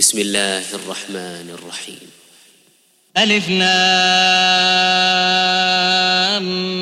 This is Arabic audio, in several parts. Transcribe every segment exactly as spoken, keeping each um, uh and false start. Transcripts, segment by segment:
بسم الله الرحمن الرحيم. ألف لام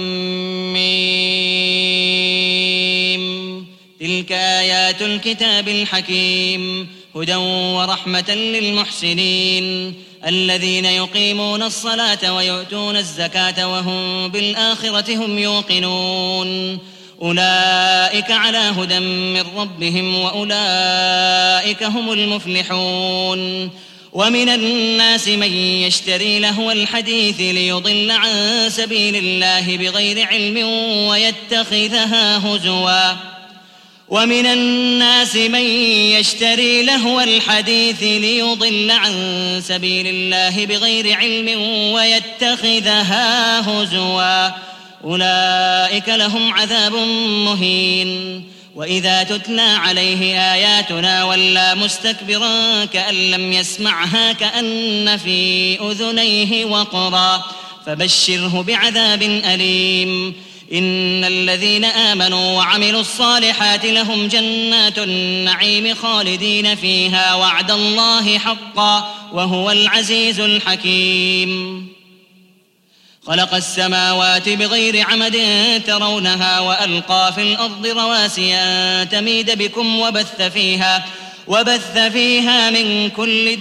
ميم. تلك آيات الكتاب الحكيم هدى ورحمة للمحسنين الذين يقيمون الصلاة ويؤتون الزكاة وهم بالآخرة هم يوقنون أولئك على هدى من ربهم وأولئك هم المفلحون. ومن الناس من يشتري لهو الحديث ليضل عن سبيل الله بغير علم ويتخذها هزوا ومن الناس من يشتري لهو الحديث ليضل عن سبيل الله بغير علم ويتخذها هزوا أولئك لهم عذاب مهين. وإذا تتلى عليه آياتنا ولى مستكبرا كأن لم يسمعها كأن في أذنيه وقرا فبشره بعذاب أليم. إن الذين آمنوا وعملوا الصالحات لهم جنات النعيم خالدين فيها وعد الله حقا وهو العزيز الحكيم. خلق السماوات بغير عمد ترونها وألقى في الأرض رواسي أن تميد بكم وبث فيها وبث فيها من كل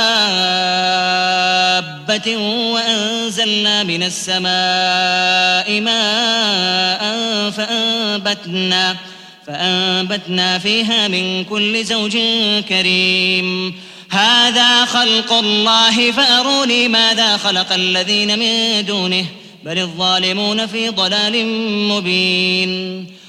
دابة وأنزلنا من السماء ماء فأنبتنا فأنبتنا فيها من كل زوج كريم. هذا خلق الله فأروني ماذا خلق الذين من دونه بل الظالمون في ضلال مبين.